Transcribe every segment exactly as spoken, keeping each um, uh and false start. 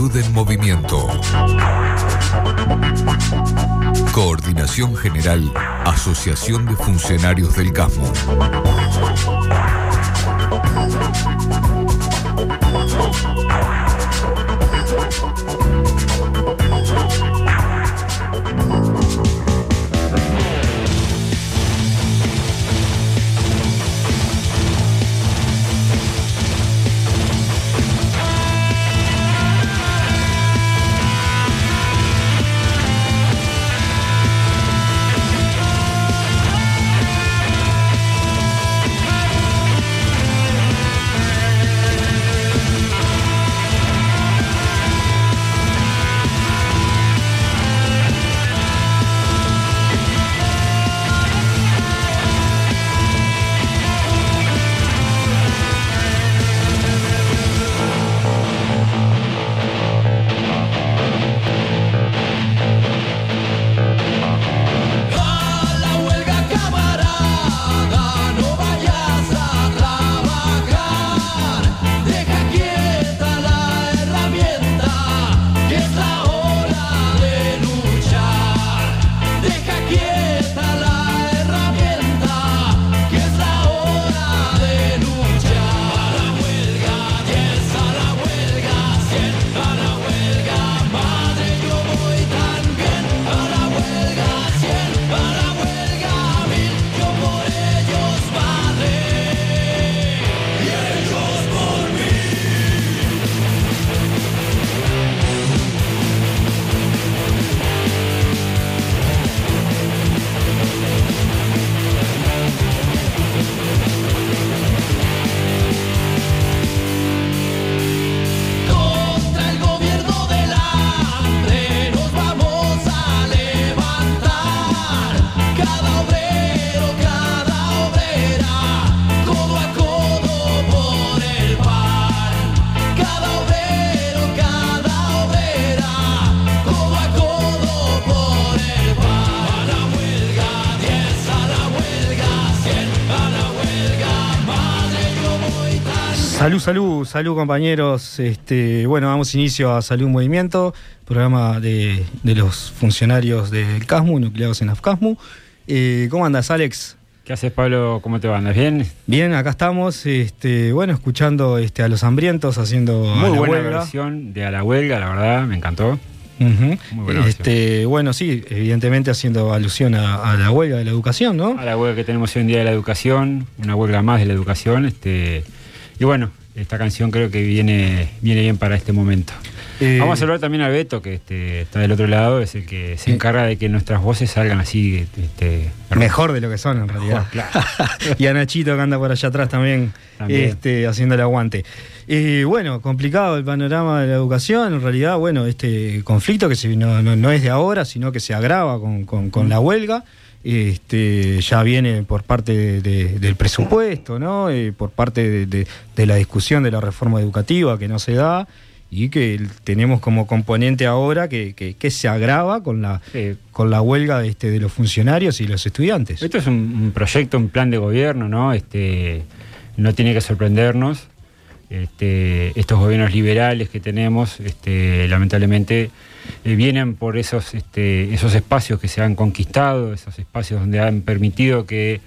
Salud en Movimiento. Coordinación General, Asociación de Funcionarios del CASMU. Salud, salud, salud compañeros. Este, bueno, damos inicio a Salud en Movimiento, programa de, de los funcionarios del CASMU, nucleados en AFCASMU. Eh, ¿Cómo andas, Alex? ¿Qué haces, Pablo? ¿Cómo te va? ¿Andas bien? Bien, acá estamos, este, bueno, escuchando este, a Los Hambrientos haciendo Muy a la buena huelga. versión de A la Huelga, la verdad, me encantó. Uh-huh. Muy buena este, bueno, sí, evidentemente haciendo alusión a, a la huelga de la educación, ¿no? A la huelga que tenemos hoy en día de la educación, una huelga más de la educación. Este, y bueno, esta canción creo que viene, viene bien para este momento. Eh, Vamos a saludar también a Beto, que este, está del otro lado, es el que se encarga de que nuestras voces salgan así. Este, mejor de lo que son, en realidad. Mejor, claro. Y a Nachito, que anda por allá atrás también, también. Este, haciendo el aguante. Eh, bueno, complicado el panorama de la educación. En realidad, bueno, este conflicto que se, no, no, no es de ahora, sino que se agrava con, con, con mm. la huelga. Este, ya viene por parte de, de, del presupuesto, ¿no? Eh, por parte de, de, de la discusión de la reforma educativa que no se da y que tenemos como componente ahora que, que, que se agrava con la, sí. con la huelga de, este, de los funcionarios y los estudiantes. Esto es un, un proyecto, un plan de gobierno, ¿no? Este, no tiene que sorprendernos. Este, estos gobiernos liberales que tenemos, este, lamentablemente, eh, vienen por esos, este, esos espacios que se han conquistado, esos espacios donde han permitido que,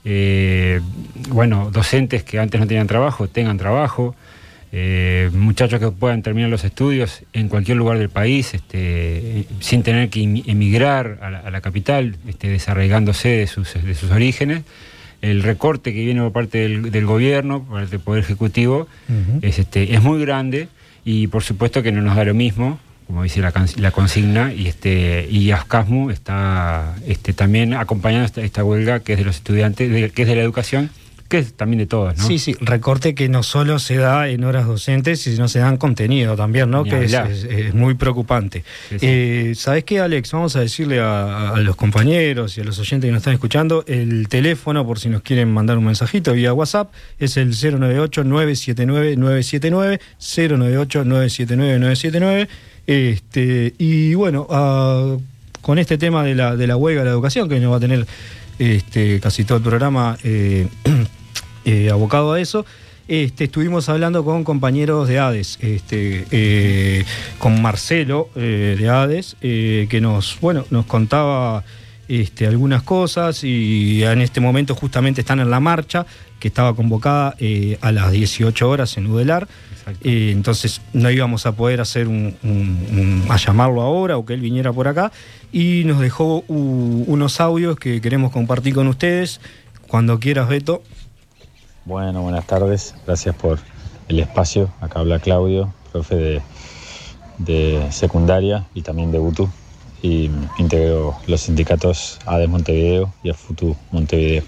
eh, bueno, docentes que antes no tenían trabajo, tengan trabajo, eh, muchachos que puedan terminar los estudios en cualquier lugar del país, este, sin tener que emigrar a la, a la capital, este, desarraigándose de sus, de sus orígenes. El recorte que viene por parte del, del gobierno, por parte del Poder Ejecutivo, uh-huh. es, este, es muy grande y por supuesto que no nos da lo mismo, como dice la, la consigna, y, este, y AFCASMU está este, también acompañando esta, esta huelga que es de los estudiantes, de, que es de la educación, que es también de todos, ¿no? Sí, sí, recorte que no solo se da en horas docentes, sino se da en contenido también, ¿no? Ni que es, es, es muy preocupante. Sí, sí. Eh, ¿Sabés qué, Alex? Vamos a decirle a, a los compañeros y a los oyentes que nos están escuchando, el teléfono, por si nos quieren mandar un mensajito vía WhatsApp, es el cero nueve ocho, nueve siete nueve, nueve siete nueve, cero nueve ocho, nueve siete nueve, nueve siete nueve. Este, y bueno, uh, con este tema de la, de la huelga de la educación, que nos va a tener este, casi todo el programa... Eh, Eh, abocado a eso, este, estuvimos hablando con compañeros de ADES, este, eh, con Marcelo eh, de ADES, eh, que nos, bueno, nos contaba este, algunas cosas, y en este momento justamente están en la marcha que estaba convocada eh, a las dieciocho horas en Udelar. Eh, entonces no íbamos a poder hacer un, un, un, a llamarlo ahora o que él viniera por acá, y nos dejó u, unos audios que queremos compartir con ustedes. Cuando quieras, Beto. Bueno, buenas tardes, gracias por el espacio. Acá habla Claudio, profe de, de secundaria y también de UTU, y integro los sindicatos ADES Montevideo y AFUTU Montevideo.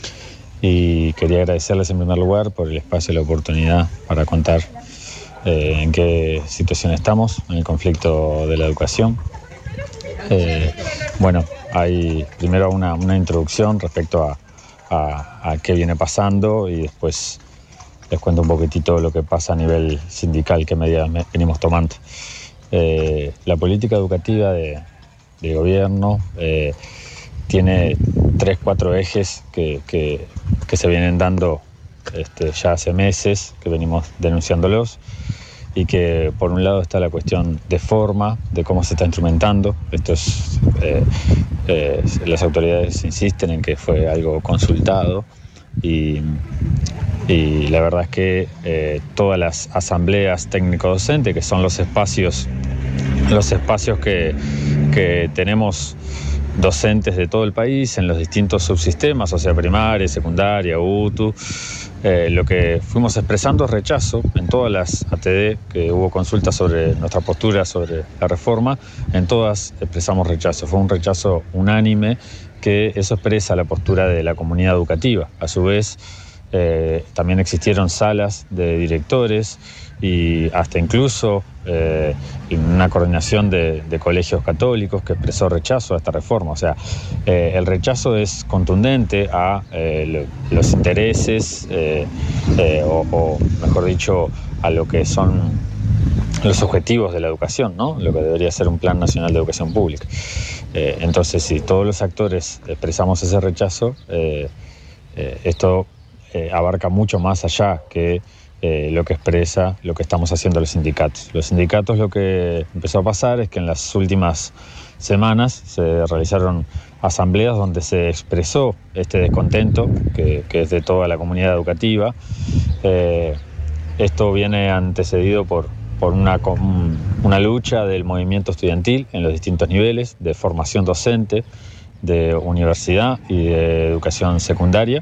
Y quería agradecerles en primer lugar por el espacio y la oportunidad para contar eh, en qué situación estamos en el conflicto de la educación. Eh, bueno, hay primero una, una introducción respecto a, a, a qué viene pasando, y después les cuento un poquitito lo que pasa a nivel sindical, qué medidas venimos tomando. Eh, la política educativa de, de gobierno eh, tiene tres, cuatro ejes que, que, que se vienen dando este, ya hace meses, que venimos denunciándolos, y que por un lado está la cuestión de forma, de cómo se está instrumentando. Esto es, eh, eh, las autoridades insisten en que fue algo consultado, y, y la verdad es que eh, todas las asambleas técnico-docentes, que son los espacios, los espacios que, que tenemos docentes de todo el país en los distintos subsistemas, o sea, primaria, secundaria, UTU, eh, lo que fuimos expresando es rechazo en todas las A T D, que hubo consultas sobre nuestra postura sobre la reforma, en todas expresamos rechazo. Fue un rechazo unánime, que eso expresa la postura de la comunidad educativa. A su vez, eh, también existieron salas de directores y hasta incluso eh, una coordinación de, de colegios católicos que expresó rechazo a esta reforma. O sea, eh, el rechazo es contundente a eh, lo, los intereses, eh, eh, o, o mejor dicho, a lo que son los objetivos de la educación, ¿no? Lo que debería ser un Plan Nacional de Educación Pública. Eh, entonces, si todos los actores expresamos ese rechazo, eh, eh, esto eh, abarca mucho más allá que Eh, lo que expresa lo que estamos haciendo los sindicatos. Los sindicatos, lo que empezó a pasar es que en las últimas semanas se realizaron asambleas donde se expresó este descontento que, que es de toda la comunidad educativa. Eh, esto viene antecedido por, por una, una lucha del movimiento estudiantil en los distintos niveles de formación docente, de universidad y de educación secundaria.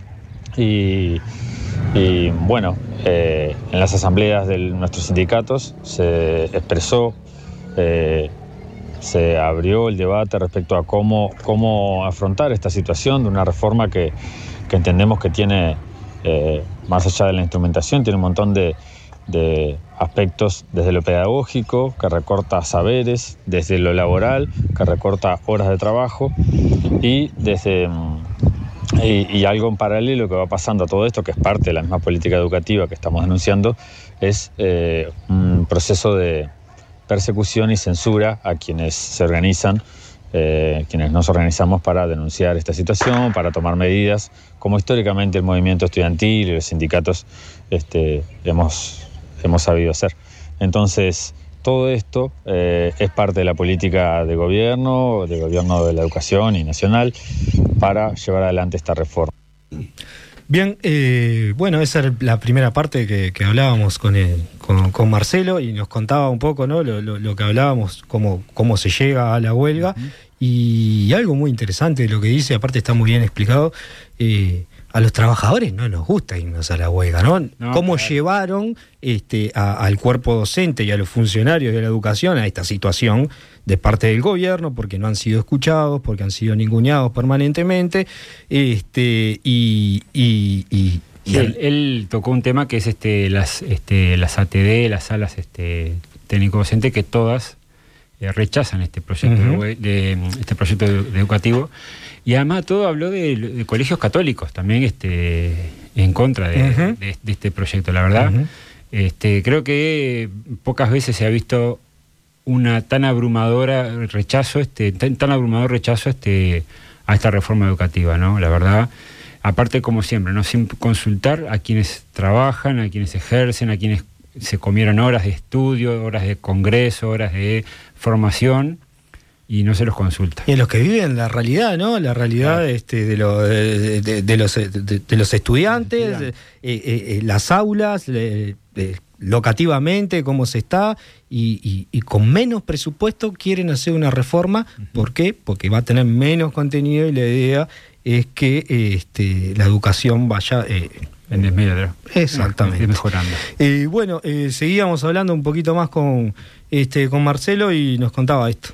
Y Y bueno, eh, en las asambleas de nuestros sindicatos se expresó, eh, se abrió el debate respecto a cómo, cómo afrontar esta situación de una reforma que, que entendemos que tiene, eh, más allá de la instrumentación, tiene un montón de, de aspectos desde lo pedagógico, que recorta saberes, desde lo laboral, que recorta horas de trabajo, y desde... Y, y algo en paralelo que va pasando a todo esto, que es parte de la misma política educativa que estamos denunciando, es eh, un proceso de persecución y censura a quienes se organizan, eh, quienes nos organizamos para denunciar esta situación, para tomar medidas, como históricamente el movimiento estudiantil y los sindicatos este, hemos, hemos sabido hacer. Entonces, todo esto eh, es parte de la política de gobierno, de gobierno de la educación y nacional, para llevar adelante esta reforma. Bien, eh, bueno, esa era la primera parte que, que hablábamos con, el, con, con Marcelo, y nos contaba un poco, ¿no? lo, lo, lo que hablábamos, cómo, cómo se llega a la huelga, uh-huh. y, y algo muy interesante de lo que dice, aparte está muy bien explicado, eh, a los trabajadores no nos gusta irnos a la huelga, ¿no? no ¿Cómo claro. llevaron este, a, al cuerpo docente y a los funcionarios de la educación a esta situación de parte del gobierno, porque no han sido escuchados, porque han sido ninguneados permanentemente, este, y... y, y sí, él, él tocó un tema que es este, las, este, las A T D, las salas este, técnico-docentes, que todas eh, rechazan este proyecto, uh-huh. de, de, este proyecto educativo. Y además todo habló de, de colegios católicos también este, en contra de, uh-huh. de, de este proyecto, la verdad. Uh-huh. este, creo que pocas veces se ha visto una tan abrumadora rechazo, este, tan, tan abrumador rechazo este, a esta reforma educativa, ¿no? La verdad, aparte, como siempre, ¿no? Siempre consultar a quienes trabajan, a quienes ejercen, a quienes se comieron horas de estudio, horas de congreso, horas de formación, y no se los consulta. Y a los que viven la realidad, ¿no? La realidad claro. este, de, lo, de, de, de, los, de, de los estudiantes, Estudiante. eh, eh, las aulas, eh, eh, locativamente, cómo se está, y, y, y con menos presupuesto quieren hacer una reforma. Uh-huh. ¿Por qué? Porque va a tener menos contenido y la idea es que eh, este, la educación vaya... Eh, en desmedro. Exactamente. No, mejorando. Eh, bueno, eh, seguíamos hablando un poquito más con, este, con Marcelo y nos contaba esto.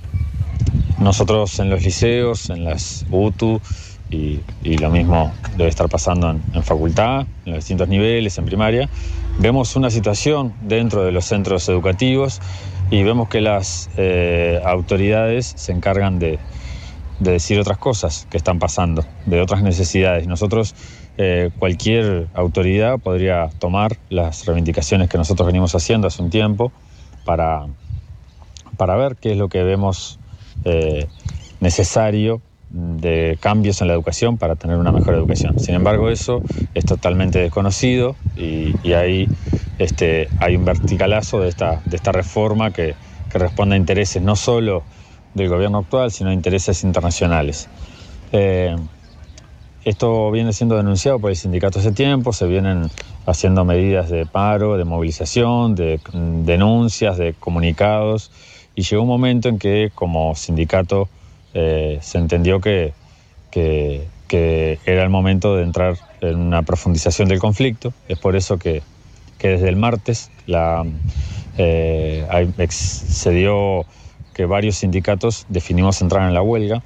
Nosotros en los liceos, en las U T U, y, y lo mismo debe estar pasando en, en facultad, en los distintos niveles, en primaria, vemos una situación dentro de los centros educativos y vemos que las eh, autoridades se encargan de, de decir otras cosas que están pasando, de otras necesidades. Nosotros... Eh, cualquier autoridad podría tomar las reivindicaciones que nosotros venimos haciendo hace un tiempo para, para ver qué es lo que vemos eh, necesario de cambios en la educación para tener una mejor educación. Sin embargo, eso es totalmente desconocido y, y ahí este, hay un verticalazo de esta, de esta reforma que, que responde a intereses no solo del gobierno actual, sino a intereses internacionales. Eh, Esto viene siendo denunciado por el sindicato hace tiempo, se vienen haciendo medidas de paro, de movilización, de denuncias, de comunicados, y llegó un momento en que como sindicato eh, se entendió que, que, que era el momento de entrar en una profundización del conflicto. Es por eso que, que desde el martes la, eh, hay, se dio que varios sindicatos definimos entrar en la huelga,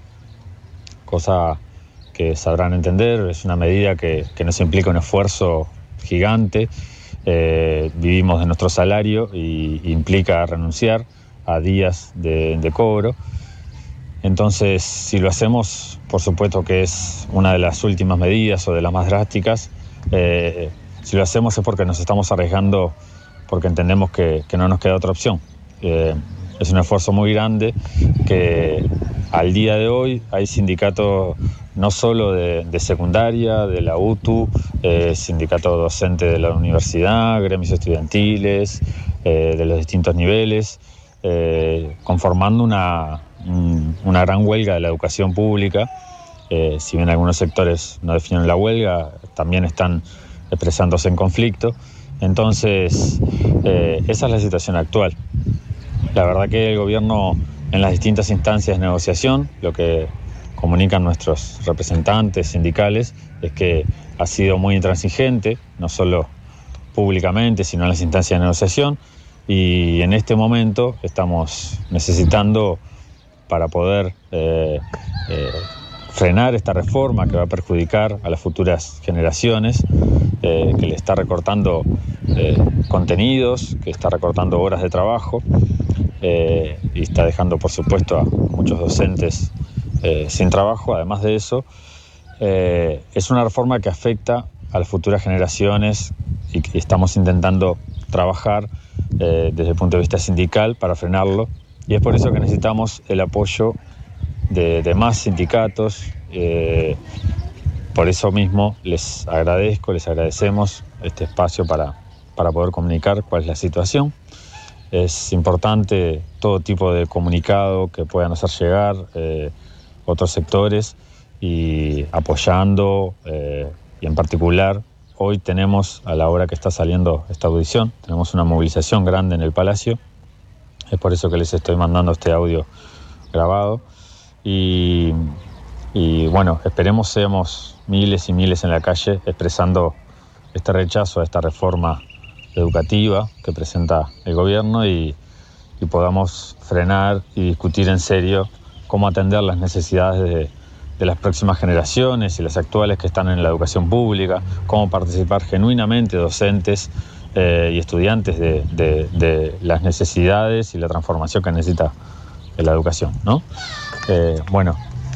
cosa... que sabrán entender, es una medida que, que nos implica un esfuerzo gigante, eh, vivimos de nuestro salario y, y implica renunciar a días de, de cobro. Entonces, si lo hacemos, por supuesto que es una de las últimas medidas o de las más drásticas, eh, si lo hacemos es porque nos estamos arriesgando, porque entendemos que, que no nos queda otra opción. Eh, es un esfuerzo muy grande que al día de hoy hay sindicatos no solo de, de secundaria, de la U T U, eh, sindicato docente de la universidad, gremios estudiantiles, eh, de los distintos niveles, eh, conformando una, un, una gran huelga de la educación pública. Eh, si bien algunos sectores no definen la huelga, también están expresándose en conflicto. Entonces, eh, esa es la situación actual. La verdad que el gobierno en las distintas instancias de negociación, lo que comunican nuestros representantes sindicales, es que ha sido muy intransigente, no solo públicamente, sino en las instancias de negociación, y en este momento estamos necesitando, para poder eh, eh, frenar esta reforma que va a perjudicar a las futuras generaciones, eh, que le está recortando eh, contenidos, que está recortando horas de trabajo, eh, y está dejando, por supuesto, a muchos docentes Eh, sin trabajo. Además de eso, eh, es una reforma que afecta a las futuras generaciones y que estamos intentando trabajar eh, desde el punto de vista sindical para frenarlo, y es por eso que necesitamos el apoyo de, de más sindicatos. Eh, por eso mismo les agradezco, les agradecemos este espacio para, para poder comunicar cuál es la situación. Es importante todo tipo de comunicado que puedan hacer llegar eh, otros sectores y apoyando, eh, y en particular hoy tenemos, a la hora que está saliendo esta audición, tenemos una movilización grande en el Palacio. Es por eso que les estoy mandando este audio grabado y, y bueno, esperemos seamos miles y miles en la calle expresando este rechazo a esta reforma educativa que presenta el gobierno y, y podamos frenar y discutir en serio cómo atender las necesidades de, de las próximas generaciones y las actuales que están en la educación pública, cómo participar genuinamente docentes eh, y estudiantes de, de, de las necesidades y la transformación que necesita la educación, ¿no? Eh, bueno,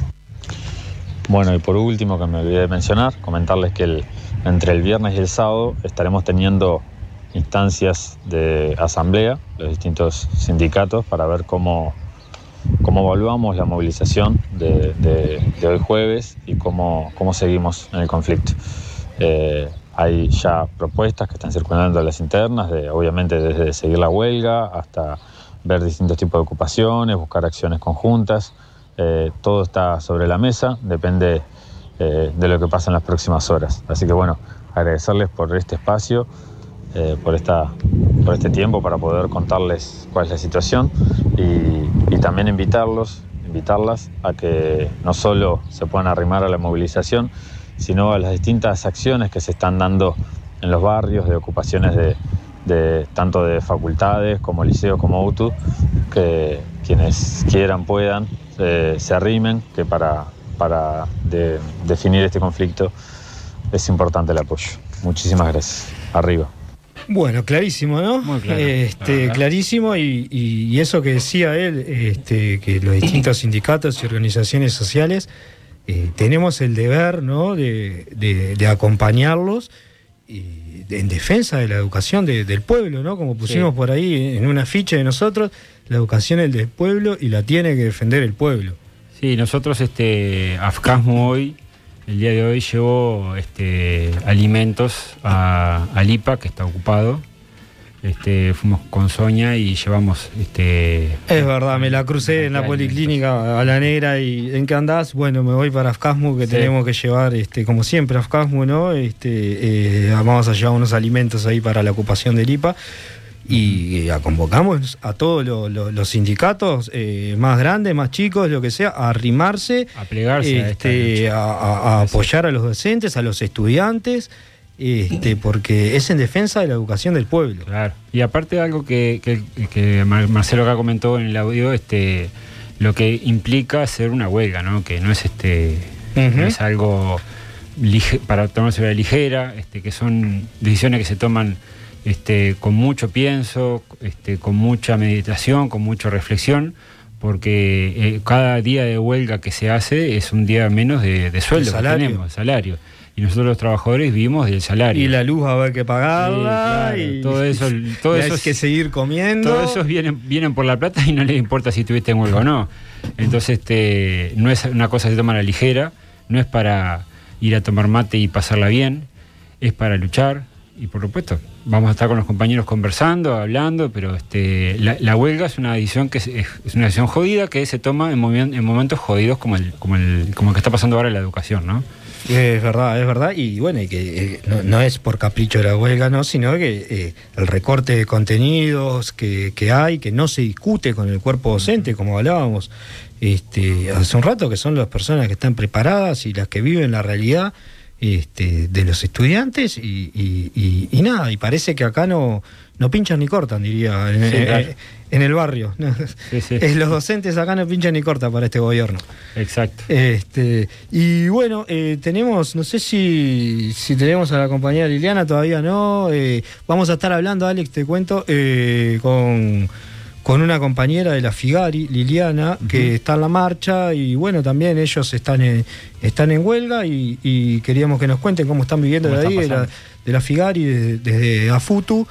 bueno, y por último, que me olvidé de mencionar, comentarles que el, entre el viernes y el sábado estaremos teniendo instancias de asamblea, los distintos sindicatos, para ver cómo cómo evaluamos la movilización de, de, de hoy jueves y cómo, cómo seguimos en el conflicto. Eh, hay ya propuestas que están circulando a las internas, de, obviamente desde seguir la huelga hasta ver distintos tipos de ocupaciones, buscar acciones conjuntas. Eh, todo está sobre la mesa, depende eh, de lo que pasa en las próximas horas. Así que bueno, agradecerles por este espacio, eh, por, esta, por este tiempo para poder contarles cuál es la situación y, y también invitarlos, invitarlas a que no solo se puedan arrimar a la movilización, sino a las distintas acciones que se están dando en los barrios, de ocupaciones de, de tanto de facultades como liceos como U T U, que quienes quieran, puedan, eh, se arrimen, que para, para de, definir este conflicto es importante el apoyo. Muchísimas gracias. Arriba. Bueno, clarísimo, ¿no? Muy claro. Este, clarísimo, y, y, y eso que decía él, este, que los distintos sindicatos y organizaciones sociales Eh, tenemos el deber, ¿no?, de, de, de acompañarlos y de, en defensa de la educación de, del pueblo, ¿no? Como pusimos sí. por ahí en un afiche de nosotros, la educación es del pueblo y la tiene que defender el pueblo. Sí, nosotros, este, AFCASMO hoy, el día de hoy, llevó este, alimentos a, a Lipa, que está ocupado. Este, fuimos con Sonia y llevamos este es verdad, me la crucé en la policlínica a la negra. Y ¿en qué andás? Bueno, me voy para AFCASMO, que sí. tenemos que llevar, este, como siempre, AFCASMO, ¿no? Este, eh, vamos a llevar unos alimentos ahí para la ocupación de Lipa. Y eh, convocamos a todos lo, lo, los sindicatos, eh, más grandes, más chicos, lo que sea, a arrimarse, a plegarse, este, a, a, a apoyar a los docentes, a los estudiantes. Este, porque es en defensa de la educación del pueblo. Claro. Y aparte de algo que, que, que Marcelo acá comentó en el audio, este, lo que implica hacer una huelga, ¿no? Que no es este, uh-huh. no es algo lige, para tomarse a la ligera, este, que son decisiones que se toman este, con mucho pienso, este, con mucha meditación, con mucha reflexión, porque eh, cada día de huelga que se hace es un día menos de, de sueldo que tenemos, salario. Y nosotros los trabajadores vivimos del salario. Y la luz va a haber que pagarla. Sí, claro, y todo eso, todo eso hay que seguir comiendo. Todos esos vienen, vienen por la plata y no les importa si estuviste en huelga o no. Entonces, este, no es una cosa que se toma a la ligera, no es para ir a tomar mate y pasarla bien, es para luchar. Y por supuesto, vamos a estar con los compañeros conversando, hablando, pero este, la, la huelga es una decisión que es, es una decisión jodida que se toma en, movi- en momentos jodidos como el, como el, como el que está pasando ahora en la educación, ¿no? Es verdad, es verdad, y bueno, y que eh, no, no es por capricho de la huelga, no, sino que eh, el recorte de contenidos que, que hay, que no se discute con el cuerpo docente, como hablábamos este, hace un rato, que son las personas que están preparadas y las que viven la realidad este, de los estudiantes, y, y, y, y nada, y parece que acá no, no pinchan ni cortan, diría, en, sí, claro. en, en el barrio. Sí, sí. Los docentes acá no pinchan ni cortan para este gobierno. Exacto. Este, y bueno, eh, tenemos, no sé si, si tenemos a la compañera Liliana, todavía no. Eh, vamos a estar hablando, Alex, te cuento, eh, con, con una compañera de la Figari, Liliana, uh-huh. que está en la marcha, y bueno, también ellos están en, están en huelga, y, y queríamos que nos cuenten cómo están viviendo de ahí, de la, de la Figari, desde, desde AFUTU,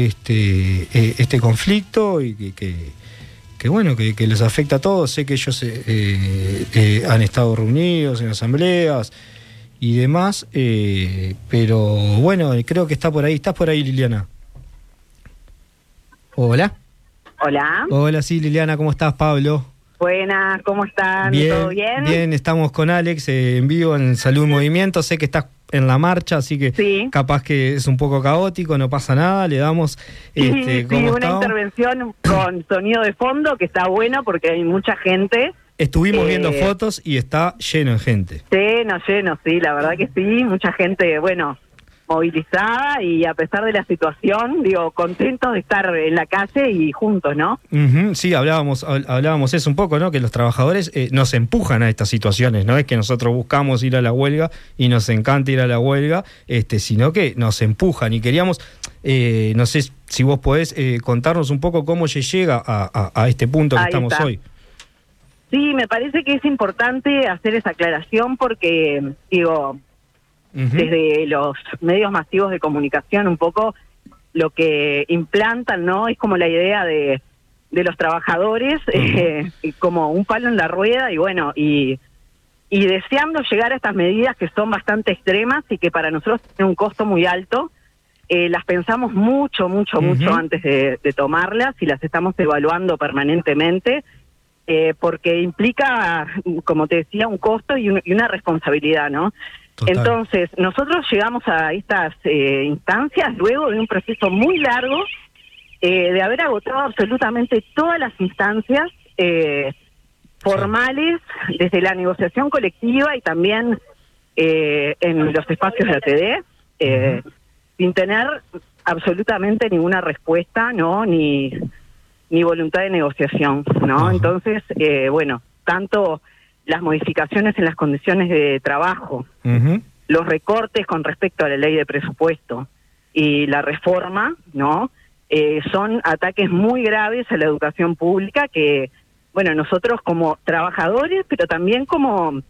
este, eh, este conflicto, y que, que, que bueno, que, que les afecta a todos. Sé que ellos eh, eh, han estado reunidos en asambleas y demás, eh, pero bueno, creo que está por ahí. ¿Estás por ahí, Liliana? Hola. Hola. Hola, sí, Liliana, ¿cómo estás? Pablo. Buenas, ¿cómo están? Bien, ¿Todo bien? Bien, estamos con Alex eh, en vivo en Salud y Movimiento. Sé que estás en la marcha, así que sí. Capaz que es un poco caótico, no pasa nada, le damos este, sí, ¿cómo sí, una estamos? Intervención con sonido de fondo que está bueno porque hay mucha gente. Estuvimos eh, viendo fotos y está lleno de gente. Lleno, lleno, sí, la verdad que sí, mucha gente, bueno, movilizada, y a pesar de la situación, digo, contentos de estar en la calle y juntos, ¿no? Uh-huh, sí, hablábamos hablábamos eso un poco, ¿no? Que los trabajadores eh, nos empujan a estas situaciones, no es que nosotros buscamos ir a la huelga y nos encanta ir a la huelga, este, sino que nos empujan, y queríamos, eh, no sé si vos podés eh, contarnos un poco cómo se llega a, a, a este punto que Ahí estamos está. hoy. Sí, me parece que es importante hacer esa aclaración porque, digo, Uh-huh. desde los medios masivos de comunicación un poco lo que implantan, ¿no? Es como la idea de de los trabajadores eh, como un palo en la rueda, y bueno, y, y deseando llegar a estas medidas que son bastante extremas y que para nosotros tienen un costo muy alto. Eh, las pensamos mucho, mucho, uh-huh. mucho antes de, de tomarlas, y las estamos evaluando permanentemente, eh, porque implica, como te decía, un costo y, un, y una responsabilidad, ¿no? Total. Entonces, nosotros llegamos a estas eh, instancias luego de un proceso muy largo, eh, de haber agotado absolutamente todas las instancias eh, formales, sí. desde la negociación colectiva y también eh, en los espacios de A T D, eh, uh-huh. sin tener absolutamente ninguna respuesta, ¿no? Ni, ni voluntad de negociación, ¿no? Uh-huh. Entonces, eh, bueno, tanto las modificaciones en las condiciones de trabajo, uh-huh. los recortes con respecto a la ley de presupuesto y la reforma, ¿no? Eh, son ataques muy graves a la educación pública que, bueno, nosotros como trabajadores, pero también como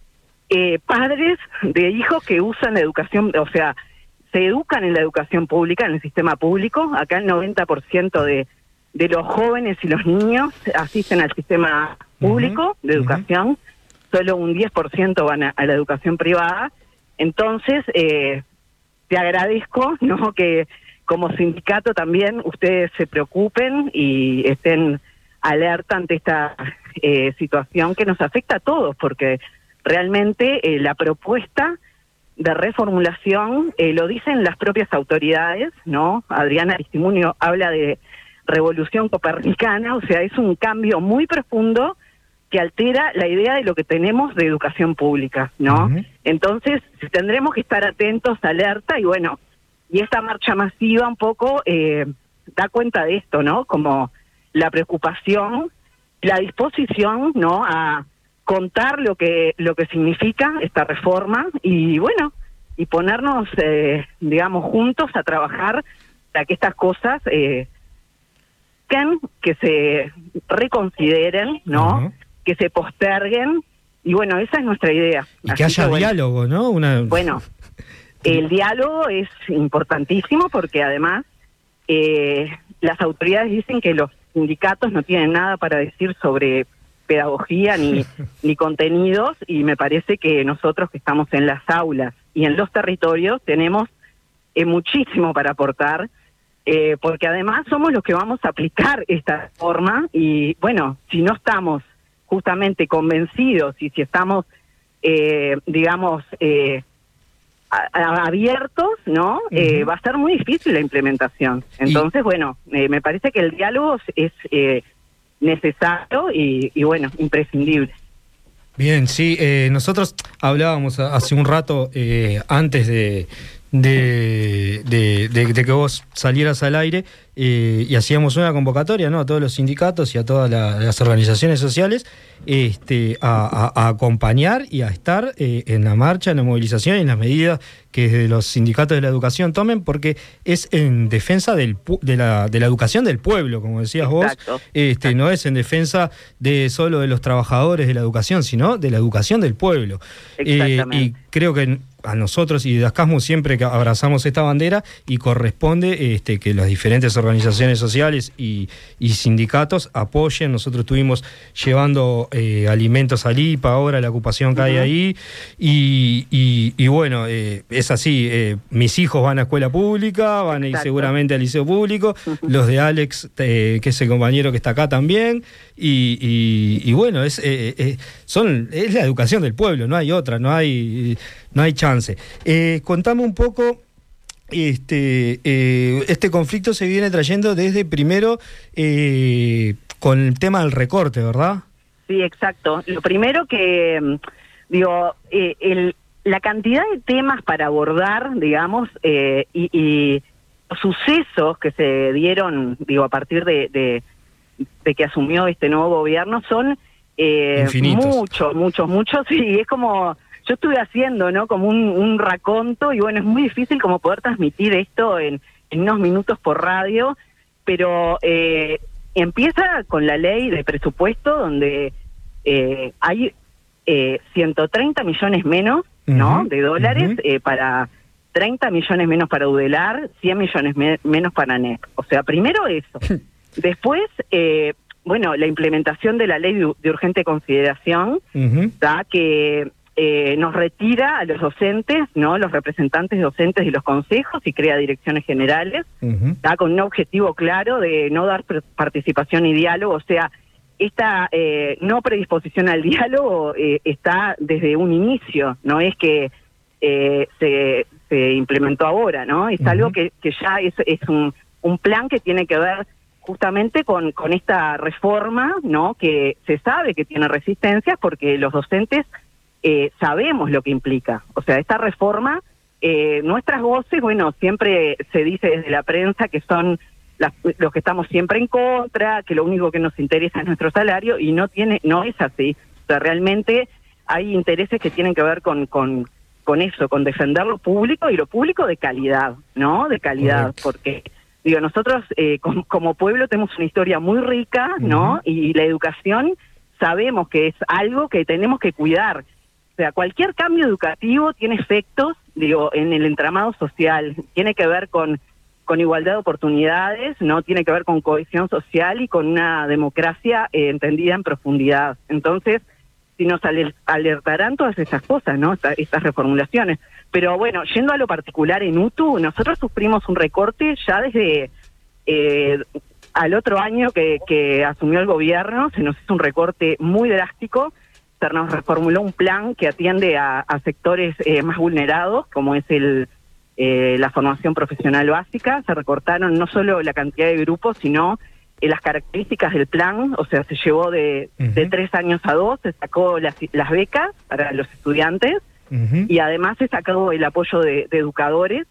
eh, padres de hijos que usan la educación, o sea, se educan en la educación pública, en el sistema público. Acá el noventa por ciento de, de los jóvenes y los niños asisten al sistema público uh-huh. de educación, uh-huh. solo un diez por ciento van a, a la educación privada. Entonces, eh, te agradezco, ¿no?, que como sindicato también ustedes se preocupen y estén alerta ante esta eh, situación que nos afecta a todos, porque realmente eh, la propuesta de reformulación eh, lo dicen las propias autoridades, ¿no? Adriana Aristimuño habla de revolución copernicana, o sea, es un cambio muy profundo que altera la idea de lo que tenemos de educación pública, ¿no? Uh-huh. Entonces, tendremos que estar atentos, alerta, y bueno, y esta marcha masiva un poco eh, da cuenta de esto, ¿no? Como la preocupación, la disposición, ¿no?, a contar lo que lo que significa esta reforma y, bueno, y ponernos, eh, digamos, juntos a trabajar para que estas cosas eh, que se reconsideren, ¿no?, uh-huh. que se posterguen, y bueno, esa es nuestra idea. Y Así que haya que, bueno, diálogo, ¿no? Una... Bueno, el diálogo es importantísimo porque además eh, las autoridades dicen que los sindicatos no tienen nada para decir sobre pedagogía ni, ni contenidos, y me parece que nosotros que estamos en las aulas y en los territorios tenemos eh, muchísimo para aportar, eh, porque además somos los que vamos a aplicar esta reforma, y bueno, si no estamos justamente convencidos y si estamos, eh, digamos, eh, a, a, abiertos, ¿no? Uh-huh. Eh, va a ser muy difícil la implementación. Entonces, y... bueno, eh, me parece que el diálogo es eh, necesario y, y, bueno, imprescindible. Bien, sí, eh, nosotros hablábamos hace un rato, eh, antes de, de, de, de, de que vos salieras al aire, eh, y hacíamos una convocatoria, ¿no?, a todos los sindicatos y a todas la, las organizaciones sociales, este, a, a, a acompañar y a estar eh, en la marcha, en la movilización y en las medidas que los sindicatos de la educación tomen, porque es en defensa del de la de la educación del pueblo, como decías Exacto. vos, este Exacto. no es en defensa de solo de los trabajadores de la educación, sino de la educación del pueblo. Eh, y creo que a nosotros y de Ascasmu siempre que abrazamos esta bandera, y corresponde este, que las diferentes organizaciones sociales y, y sindicatos apoyen. Nosotros estuvimos llevando eh, alimentos al I P A, ahora la ocupación que uh-huh. hay ahí, y, y, y bueno, eh, es así, eh, mis hijos van a escuela pública, van a ir seguramente al liceo público, uh-huh. los de Alex, eh, que es el compañero que está acá también, y, y, y bueno, es, eh, eh, son, es la educación del pueblo, no hay otra, no hay... No hay chance. Eh, contame un poco, este eh, este conflicto se viene trayendo desde primero eh, con el tema del recorte, ¿verdad? Sí, exacto. Lo primero que, digo, eh, el, la cantidad de temas para abordar, digamos, eh, y, y los sucesos que se dieron, digo, a partir de, de, de que asumió este nuevo gobierno son eh, muchos, muchos, muchos, y es como... Yo estuve haciendo, ¿no?, como un, un raconto, y bueno, es muy difícil como poder transmitir esto en, en unos minutos por radio, pero eh, empieza con la ley de presupuesto, donde eh, hay eh, ciento treinta millones menos, ¿no?, uh-huh. de dólares, uh-huh. eh, para treinta millones menos para UDELAR, cien millones me- menos para N E P. O sea, primero eso. Después, eh, bueno, la implementación de la ley de, de urgente consideración, uh-huh. da que eh, nos retira a los docentes, ¿no? Los representantes docentes y los consejos y crea direcciones generales, uh-huh. da con un objetivo claro de no dar participación y diálogo, o sea, esta eh, no predisposición al diálogo eh, está desde un inicio, no es que eh, se, se implementó ahora, ¿no? Es uh-huh. algo que, que ya es, es un, un plan que tiene que ver justamente con, con esta reforma, ¿no? Que se sabe que tiene resistencias porque los docentes eh, sabemos lo que implica. O sea, esta reforma, eh, nuestras voces, bueno, siempre se dice desde la prensa que son las, los que estamos siempre en contra, que lo único que nos interesa es nuestro salario, y no tiene, no es así. O sea, realmente hay intereses que tienen que ver con, con, con eso, con defender lo público, y lo público de calidad, ¿no? De calidad, Correcto. Porque digo, nosotros eh, como, como pueblo tenemos una historia muy rica, ¿no? Uh-huh. Y la educación sabemos que es algo que tenemos que cuidar. O sea, cualquier cambio educativo tiene efectos, digo, en el entramado social. Tiene que ver con, con igualdad de oportunidades, ¿no? Tiene que ver con cohesión social y con una democracia eh, entendida en profundidad. Entonces, si nos alertarán todas esas cosas, ¿no? Esta, estas reformulaciones. Pero bueno, yendo a lo particular en U T U, nosotros sufrimos un recorte ya desde eh, al otro año que, que asumió el gobierno, se nos hizo un recorte muy drástico, se nos reformuló un plan que atiende a, a sectores eh, más vulnerados, como es el eh, la formación profesional básica. Se recortaron no solo la cantidad de grupos, sino eh, las características del plan, o sea, se llevó de, uh-huh. de tres años a dos, se sacó las, las becas para los estudiantes, uh-huh. y además se sacó el apoyo de, de educadores.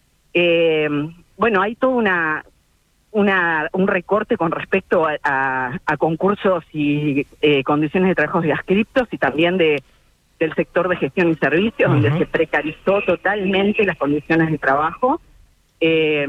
Eh, bueno, hay toda una, una un recorte con respecto a, a, a concursos y eh, condiciones de trabajo de adscriptos, y también de del sector de gestión y servicios, uh-huh. donde se precarizó totalmente las condiciones de trabajo. Eh,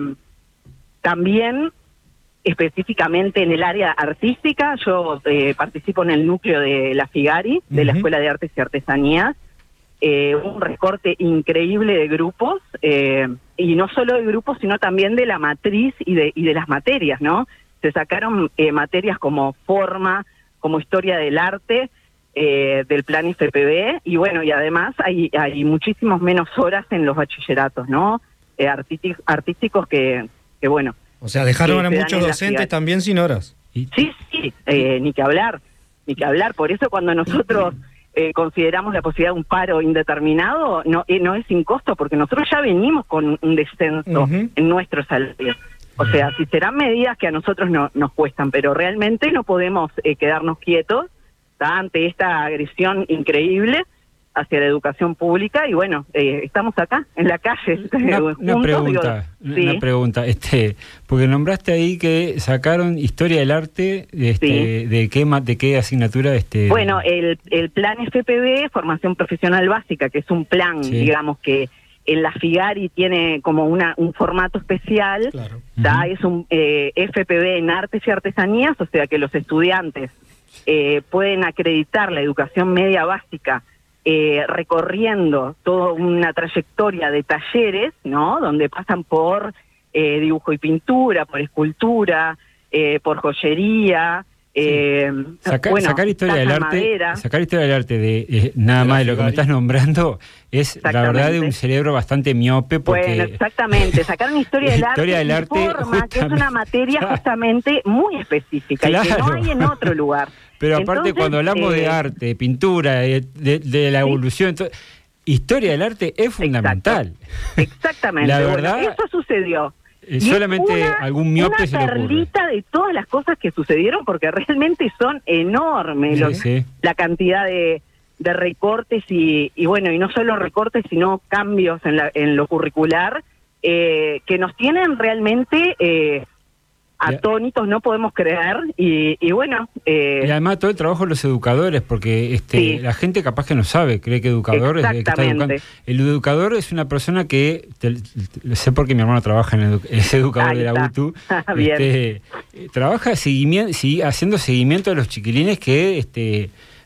también, específicamente en el área artística, yo eh, participo en el núcleo de la FIGARI, uh-huh. de la Escuela de Artes y Artesanías, eh, un recorte increíble de grupos, eh, y no solo de grupos, sino también de la matriz y de, y de las materias, ¿no? Se sacaron eh, materias como forma, como historia del arte, eh, del plan I F P B, y bueno, y además hay, hay muchísimos menos horas en los bachilleratos, ¿no? Eh, artísticos, artísticos que, que, bueno... O sea, dejaron a muchos docentes también sin horas. Sí, sí, eh, ni que hablar, ni que hablar. Por eso cuando nosotros eh, consideramos la posibilidad de un paro indeterminado, no eh, no es sin costo, porque nosotros ya venimos con un descenso uh-huh. en nuestros salarios. O sea, si serán medidas que a nosotros no, nos cuestan, pero realmente no podemos eh, quedarnos quietos, ¿tá? Ante esta agresión increíble hacia la educación pública, y bueno, eh, estamos acá, en la calle. Una, juntos, una pregunta, digo, una sí. pregunta, este, porque nombraste ahí que sacaron Historia del Arte, este, sí. de qué de qué asignatura, este. Bueno, el, el plan F P B, Formación Profesional Básica, que es un plan, sí. digamos, que en la FIGARI tiene como una un formato especial, claro. ¿tá? Uh-huh. Es un eh, F P B en Artes y Artesanías, o sea que los estudiantes eh, pueden acreditar la educación media básica Eh, recorriendo toda una trayectoria de talleres, ¿no? Donde pasan por eh, dibujo y pintura, por escultura, eh, por joyería, eh, sí. Saca, bueno, sacar historia del arte, madera. sacar historia del arte de eh, nada de más de lo que me estás nombrando es la verdad de un cerebro bastante miope, porque bueno, exactamente, sacar una historia del arte, historia del arte forma, que es una materia justamente muy específica, claro. y que no hay en otro lugar. Pero aparte, entonces, cuando hablamos eh, de arte, de pintura, de, de, de la evolución, sí. entonces, historia del arte es fundamental. Exacto. Exactamente. La verdad, bueno, eso sucedió. Eh, solamente una, algún miope se le ocurre. Una perlita de todas las cosas que sucedieron, porque realmente son enormes, sí, los, sí. la cantidad de, de recortes y, y bueno, y no solo recortes, sino cambios en, la, en lo curricular, eh, que nos tienen realmente... Eh, atónitos, no podemos creer, y, y bueno... Eh, y además todo el trabajo de los educadores, porque este sí. la gente capaz que no sabe, cree que educador es el que está educando. El educador es una persona que, te, te, sé porque mi hermano trabaja en edu, es educador Ahí de la está. U T U, este, trabaja seguimiento, sí, haciendo seguimiento de los chiquilines que este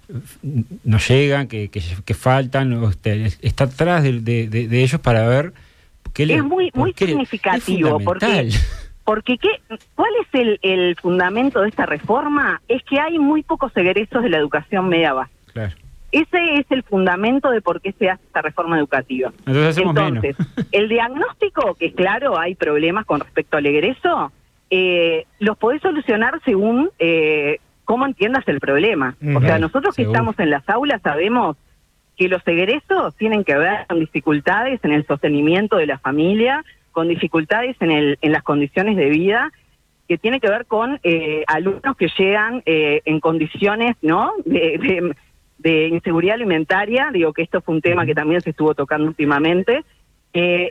no llegan, que, que, que faltan, o este, está atrás de, de, de, de ellos para ver... Qué es le, muy, muy significativo, es porque... Porque ¿qué, ¿cuál es el, el fundamento de esta reforma? Es que hay muy pocos egresos de la educación media básica. Claro. Ese es el fundamento de por qué se hace esta reforma educativa. Entonces hacemos Entonces, menos. el diagnóstico, que claro, hay problemas con respecto al egreso, eh, los podés solucionar según eh, cómo entiendas el problema. Uh-huh. O sea, nosotros que Seguro. estamos en las aulas sabemos que los egresos tienen que ver con dificultades en el sostenimiento de la familia, con dificultades en, el, en las condiciones de vida, que tiene que ver con eh, alumnos que llegan eh, en condiciones, ¿no?, de, de, de inseguridad alimentaria. Digo que esto fue un tema que también se estuvo tocando últimamente, eh,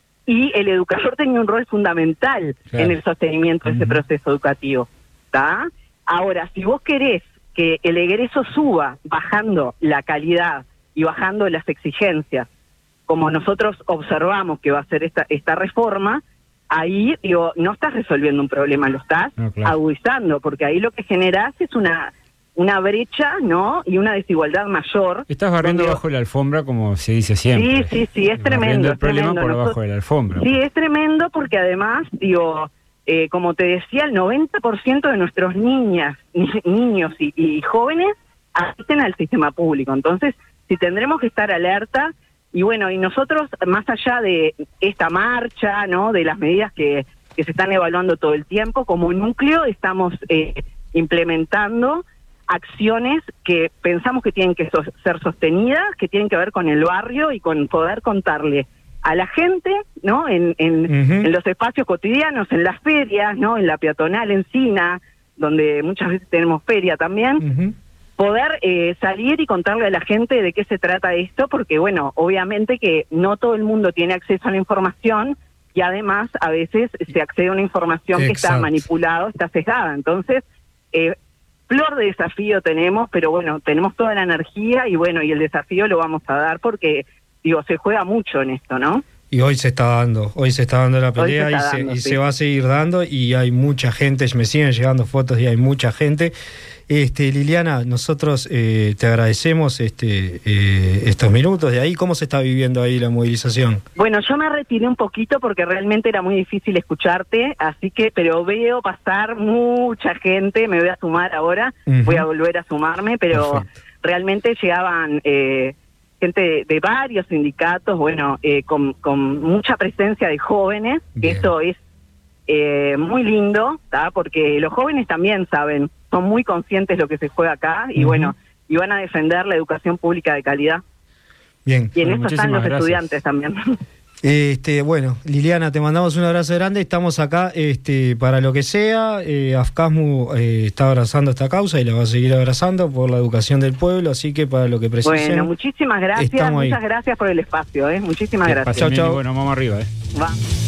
y el educador tenía un rol fundamental claro. en el sostenimiento de uh-huh. ese proceso educativo, ¿está? Ahora, si vos querés que el egreso suba bajando la calidad y bajando las exigencias, como nosotros observamos que va a ser esta, esta reforma, ahí, digo, no estás resolviendo un problema, lo estás no, claro. agudizando, porque ahí lo que generás es una una brecha, ¿no?, y una desigualdad mayor. Estás barriendo donde... bajo la alfombra, como se dice siempre. Sí, sí, sí, es tremendo. el es problema tremendo. por Nosotros... debajo de la alfombra. Sí, es tremendo porque además, digo, eh, como te decía, el noventa por ciento de nuestros niñas, ni, niños y, y jóvenes asisten al sistema público. Entonces, si tendremos que estar alerta, y bueno, y nosotros, más allá de esta marcha, ¿no?, de las medidas que, que se están evaluando todo el tiempo, como núcleo estamos eh, implementando acciones que pensamos que tienen que so- ser sostenidas, que tienen que ver con el barrio y con poder contarle a la gente, ¿no?, en, en, uh-huh. en los espacios cotidianos, en las ferias, ¿no?, en la peatonal Encina, donde muchas veces tenemos feria también, uh-huh. poder eh, salir y contarle a la gente de qué se trata esto, porque bueno, obviamente que no todo el mundo tiene acceso a la información, y además a veces se accede a una información Exacto. que está manipulada, está sesgada. Entonces, eh, flor de desafío tenemos, pero bueno, tenemos toda la energía y bueno, y el desafío lo vamos a dar porque, digo, se juega mucho en esto, ¿no? Y hoy se está dando, hoy se está dando la pelea se y, se, dando, y sí. se va a seguir dando, y hay mucha gente, me siguen llegando fotos y hay mucha gente. Este, Liliana, nosotros eh, te agradecemos este, eh, estos minutos de ahí. ¿Cómo se está viviendo ahí la movilización? Bueno, yo me retiré un poquito porque realmente era muy difícil escucharte, así que, pero veo pasar mucha gente, me voy a sumar ahora, uh-huh. voy a volver a sumarme, pero Perfecto. realmente llegaban eh, gente de, de varios sindicatos, bueno, eh, con, con mucha presencia de jóvenes, que eso es eh, muy lindo, ¿tá? Porque los jóvenes también saben, son muy conscientes de lo que se juega acá y uh-huh. bueno, y van a defender la educación pública de calidad. Bien. Y en bueno, eso están los gracias. estudiantes también. Este, bueno, Liliana, te mandamos un abrazo grande, estamos acá este, para lo que sea. eh, AFCASMU eh, está abrazando esta causa y la va a seguir abrazando por la educación del pueblo, así que para lo que precisen. Bueno, muchísimas gracias, muchas gracias por el espacio, ¿eh? Muchísimas que gracias. Chau, chau. Bueno, vamos arriba, ¿eh? Va.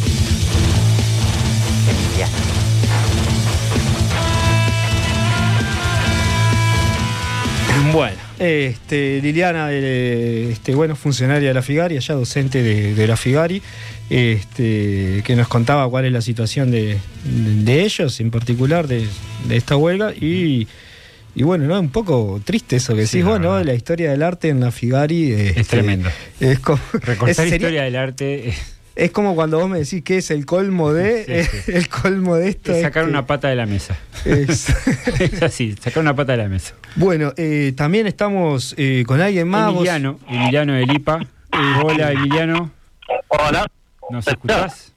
Bueno, este, Liliana, eh, este, bueno, funcionaria de la Figari, allá docente de, de la Figari, este, que nos contaba cuál es la situación de, de, de ellos, en particular de, de esta huelga, y, y bueno, ¿no? Un poco triste eso que decís sí, vos, ¿no? La historia del arte en la Figari. Este, es tremendo. Es como, Recortar es, sería, historia del arte... Es como cuando vos me decís que es el colmo de... Sí, sí. El colmo de esto es sacar es que, una pata de la mesa. Es, es así, sacar una pata de la mesa. Bueno, eh, también estamos eh, con alguien más. Emiliano, vos... Emiliano del I P A. Eh, hola, Emiliano. Hola. ¿Nos escuchás?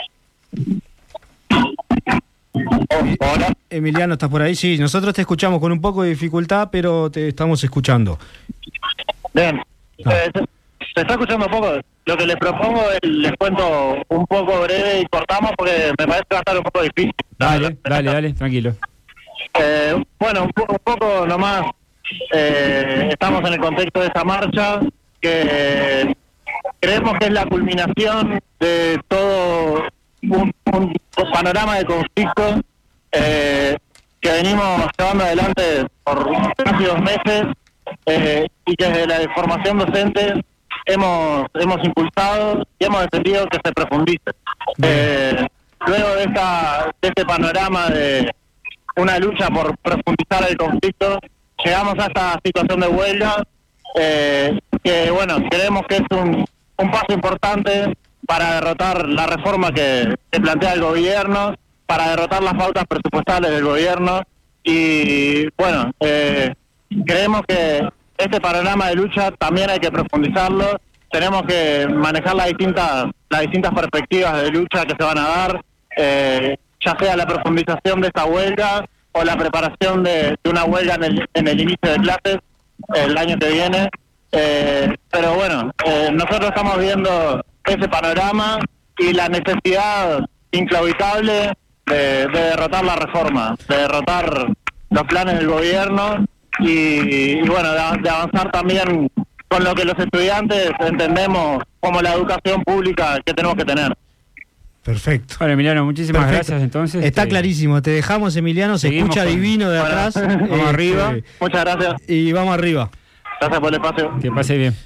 Hola. Emiliano, ¿estás por ahí? Sí, nosotros te escuchamos con un poco de dificultad, pero te estamos escuchando. Bien. Ah. Eh, se, se está escuchando un poco. Lo que les propongo es, les cuento un poco breve y cortamos porque me parece que va a estar un poco difícil. Dale, dale, dale, tranquilo. Eh, bueno, un, po- un poco nomás, eh, estamos en el contexto de esta marcha, que creemos que es la culminación de todo un, un panorama de conflicto eh, que venimos llevando adelante por casi dos meses eh, y que desde la formación docente hemos hemos impulsado y hemos defendido que se profundice. Eh, luego de esta de este panorama de una lucha por profundizar el conflicto, llegamos a esta situación de huelga, eh, que bueno, creemos que es un, un paso importante para derrotar la reforma que, que plantea el gobierno para derrotar las pautas presupuestales del gobierno. Y bueno, eh, creemos que este panorama de lucha también hay que profundizarlo. Tenemos que manejar las distintas las distintas perspectivas de lucha que se van a dar, eh, ya sea la profundización de esta huelga o la preparación de, de una huelga en el, en el inicio de clases el año que viene. Eh, pero bueno, eh, nosotros estamos viendo ese panorama y la necesidad inclaudicable de, de derrotar la reforma, de derrotar los planes del gobierno y, y bueno, de, de avanzar también con lo que los estudiantes entendemos como la educación pública que tenemos que tener. Perfecto. Bueno, Emiliano, muchísimas Perfecto. gracias entonces. Está eh, clarísimo, te dejamos, Emiliano, se escucha con... divino de bueno, atrás. Vamos este, arriba. Muchas gracias. Y vamos arriba. Gracias por el espacio. Que pase bien.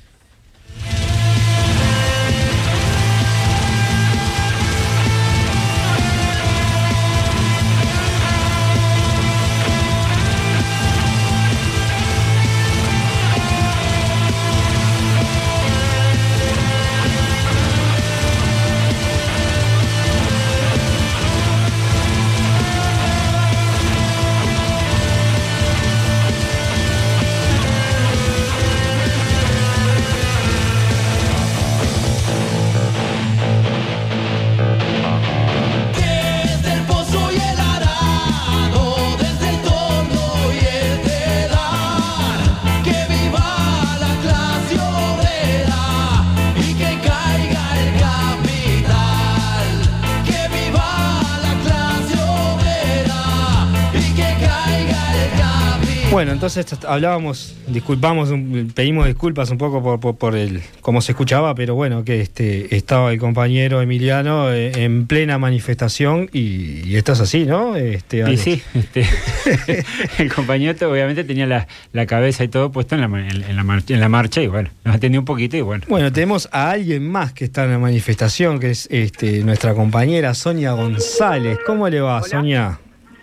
Bueno, entonces hablábamos, disculpamos, pedimos disculpas un poco por, por, por el cómo se escuchaba, pero bueno, que este estaba el compañero Emiliano en plena manifestación y, y esto es así, ¿no? Este, y sí, este, el compañero obviamente tenía la, la cabeza y todo puesto en la, en, en, la marcha, en la marcha y bueno, nos atendió un poquito y bueno. Bueno, tenemos a alguien más que está en la manifestación, que es este nuestra compañera Sonia González. ¿Cómo le va, Hola. Sonia?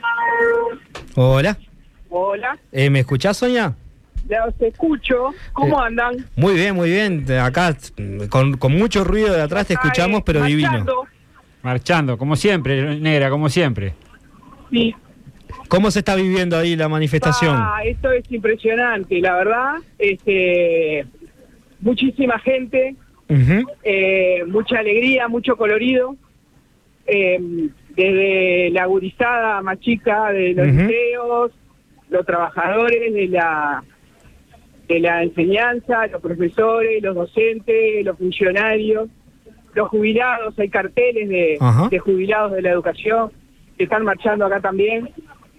Hola. Hola, Eh, ¿Me escuchás, Sonia? los escucho. ¿Cómo Eh, andan? Muy bien, muy bien. Acá con, con mucho ruido de atrás te escuchamos, Ay, pero divino. marchando. Marchando, como siempre, negra, como siempre. Sí. ¿Cómo se está viviendo ahí la manifestación? Ah, esto es impresionante, la verdad. Este, muchísima gente, Ujú. eh, mucha alegría, mucho colorido. Eh, desde la gurizada más chica de los Ujú. liceos, los trabajadores de la de la enseñanza, los profesores, los docentes, los funcionarios, los jubilados, hay carteles de, Ajá. de jubilados de la educación que están marchando acá también.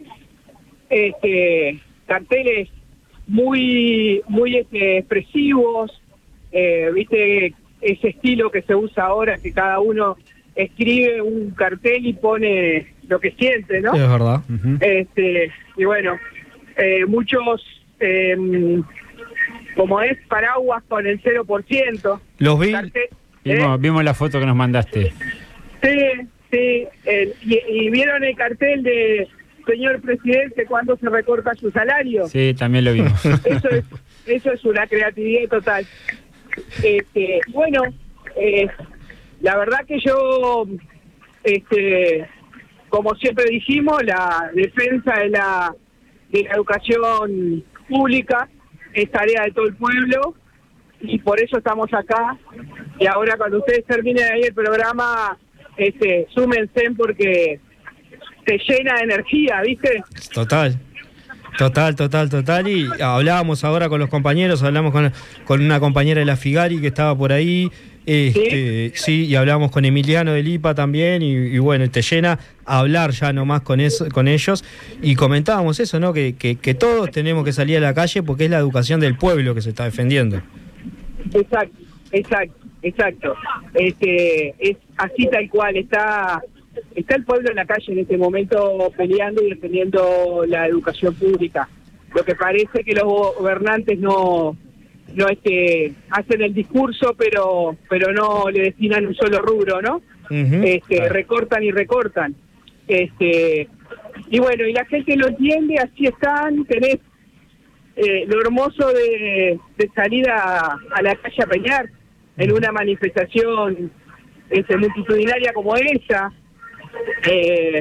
Este, carteles muy muy este, expresivos, eh, viste ese estilo que se usa ahora, que cada uno escribe un cartel y pone lo que siente, ¿no? Sí, es verdad. Uh-huh. Este, y bueno, eh, muchos, eh, como es, paraguas con el cero por ciento. Los vi. Cartel- Vimos, ¿eh? vimos la foto que nos mandaste. Sí, sí. el- y, y vieron el cartel de señor presidente cuando se recorta su salario. Sí, también lo vimos. Eso es, eso es una creatividad total. Este, bueno, eh, la verdad que yo, este, como siempre dijimos, la defensa de la, de la educación pública es tarea de todo el pueblo y por eso estamos acá. Y ahora cuando ustedes terminen ahí el programa, este, súmense porque te llena de energía, ¿viste? Total. Total, total, total. Y hablábamos ahora con los compañeros, hablamos con, con una compañera de la Figari que estaba por ahí. Este, ¿Sí? sí, y hablamos con Emiliano del I P A también, y, y bueno, te llena hablar ya nomás con eso, con ellos, y comentábamos eso, ¿no? Que, que, que todos tenemos que salir a la calle porque es la educación del pueblo que se está defendiendo. Exacto, exacto, exacto. Este, es así tal cual, está está el pueblo en la calle en este momento peleando y defendiendo la educación pública. Lo que parece que los gobernantes no no este hacen el discurso, pero pero no le destinan un solo rubro, ¿no? Uh-huh. Este, Claro. recortan y recortan. Este, y bueno, y la gente lo entiende, así están, tenés eh, lo hermoso de, de salir a, a la calle a pelear en una manifestación este, multitudinaria como esa, eh,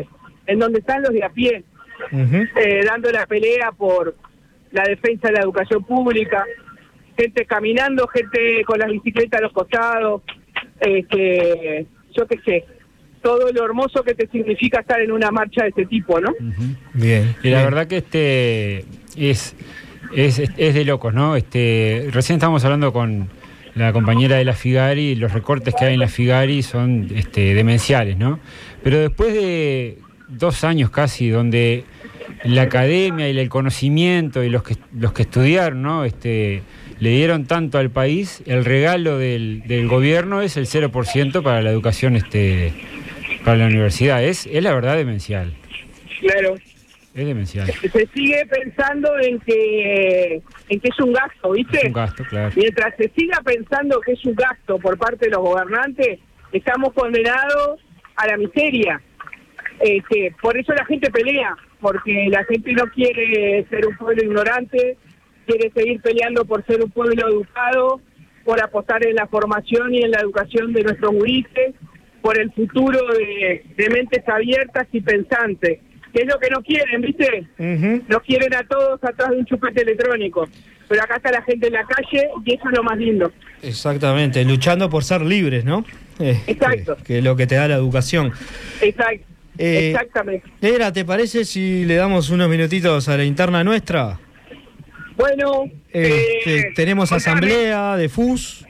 en donde están los de a pie, uh-huh. eh, dando la pelea por la defensa de la educación pública, gente caminando, gente con las bicicletas a los costados, este, yo qué sé, todo lo hermoso que te significa estar en una marcha de este tipo, ¿no? Uh-huh. Bien. Y la bien. verdad que este es, es, es de locos, ¿no? Este, recién estábamos hablando con la compañera de la Figari, los recortes que hay en la Figari son este, demenciales, ¿no? Pero después de dos años casi, donde la academia y el conocimiento y los que los que estudiaron, ¿no? Este, le dieron tanto al país, el regalo del, del gobierno es el cero por ciento para la educación, este, para la universidad. Es, es la verdad demencial. Claro. Es demencial. Se sigue pensando en que en que es un gasto, ¿viste? Es un gasto, claro. Mientras se siga pensando que es un gasto por parte de los gobernantes, estamos condenados a la miseria. Este, por eso la gente pelea, porque la gente no quiere ser un pueblo ignorante, quiere seguir peleando por ser un pueblo educado, por apostar en la formación y en la educación de nuestros gurises, por el futuro de, de mentes abiertas y pensantes, que es lo que no quieren, ¿viste? Uh-huh. Nos quieren a todos atrás de un chupete electrónico, pero acá está la gente en la calle y eso es lo más lindo. Exactamente, luchando por ser libres, ¿no? Eh, Exacto. Que, que es lo que te da la educación. Exacto. Eh, Exactamente. Negra, ¿te parece si le damos unos minutitos a la interna nuestra? Bueno, este, eh, tenemos contame. asamblea de F U S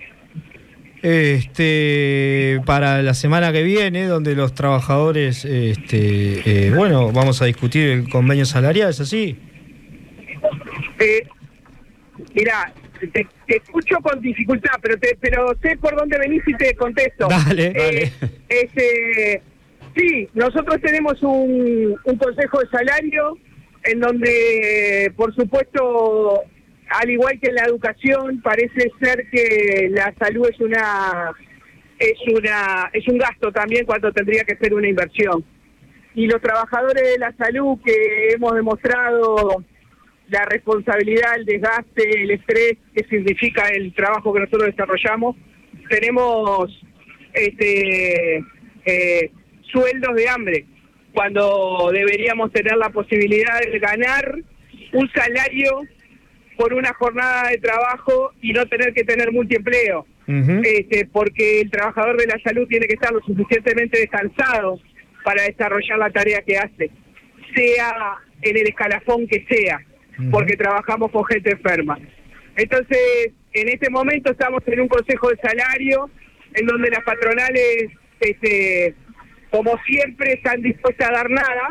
este, para la semana que viene, donde los trabajadores, este, eh, bueno, vamos a discutir el convenio salarial, ¿es así? Eh, mirá, te, te escucho con dificultad, pero te, pero sé por dónde venís y te contesto. Dale, eh, dale. Este, sí, nosotros tenemos un, un consejo de salario en donde, por supuesto, al igual que en la educación, parece ser que la salud es una es una es un gasto también cuando tendría que ser una inversión. Y los trabajadores de la salud que hemos demostrado la responsabilidad, el desgaste, el estrés que significa el trabajo que nosotros desarrollamos, tenemos este eh, sueldos de hambre, cuando deberíamos tener la posibilidad de ganar un salario por una jornada de trabajo y no tener que tener multiempleo, uh-huh. este, porque el trabajador de la salud tiene que estar lo suficientemente descansado para desarrollar la tarea que hace, sea en el escalafón que sea, uh-huh. porque trabajamos con gente enferma. Entonces, en este momento estamos en un consejo de salario en donde las patronales, este, como siempre, están dispuestas a dar nada,